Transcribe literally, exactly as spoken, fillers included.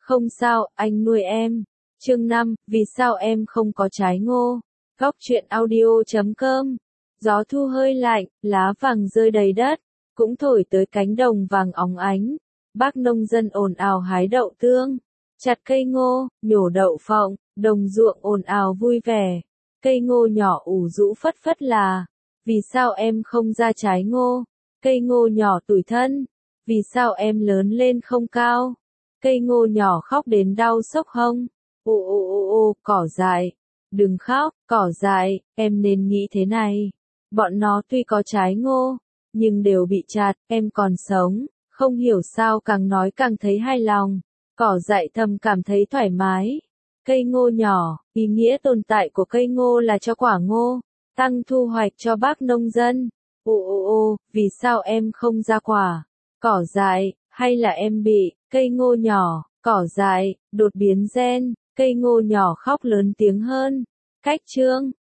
Không sao, anh nuôi em. Chương năm, vì sao em không có trái ngô? Góc truyện audio chấm com. Gió thu hơi lạnh, lá vàng rơi đầy đất, cũng thổi tới cánh đồng vàng óng ánh. Bác nông dân ồn ào hái đậu tương, chặt cây ngô, nhổ đậu phộng, đồng ruộng ồn ào vui vẻ. Cây ngô nhỏ ủ rũ phất phất là, vì sao em không ra trái ngô? Cây ngô nhỏ tủi thân, vì sao em lớn lên không cao? Cây ngô nhỏ khóc đến đau sốc hông. Ô ô ô ô, cỏ dại, đừng khóc, cỏ dại, em nên nghĩ thế này. Bọn nó tuy có trái ngô, nhưng đều bị chặt, em còn sống, không hiểu sao càng nói càng thấy hài lòng. Cỏ dại thầm cảm thấy thoải mái. Cây ngô nhỏ, ý nghĩa tồn tại của cây ngô là cho quả ngô, tăng thu hoạch cho bác nông dân. Ô ô ô, vì sao em không ra quả? Cỏ dại, hay là em bị, cây ngô nhỏ, cỏ dại, đột biến gen, cây ngô nhỏ khóc lớn tiếng hơn. Cách chương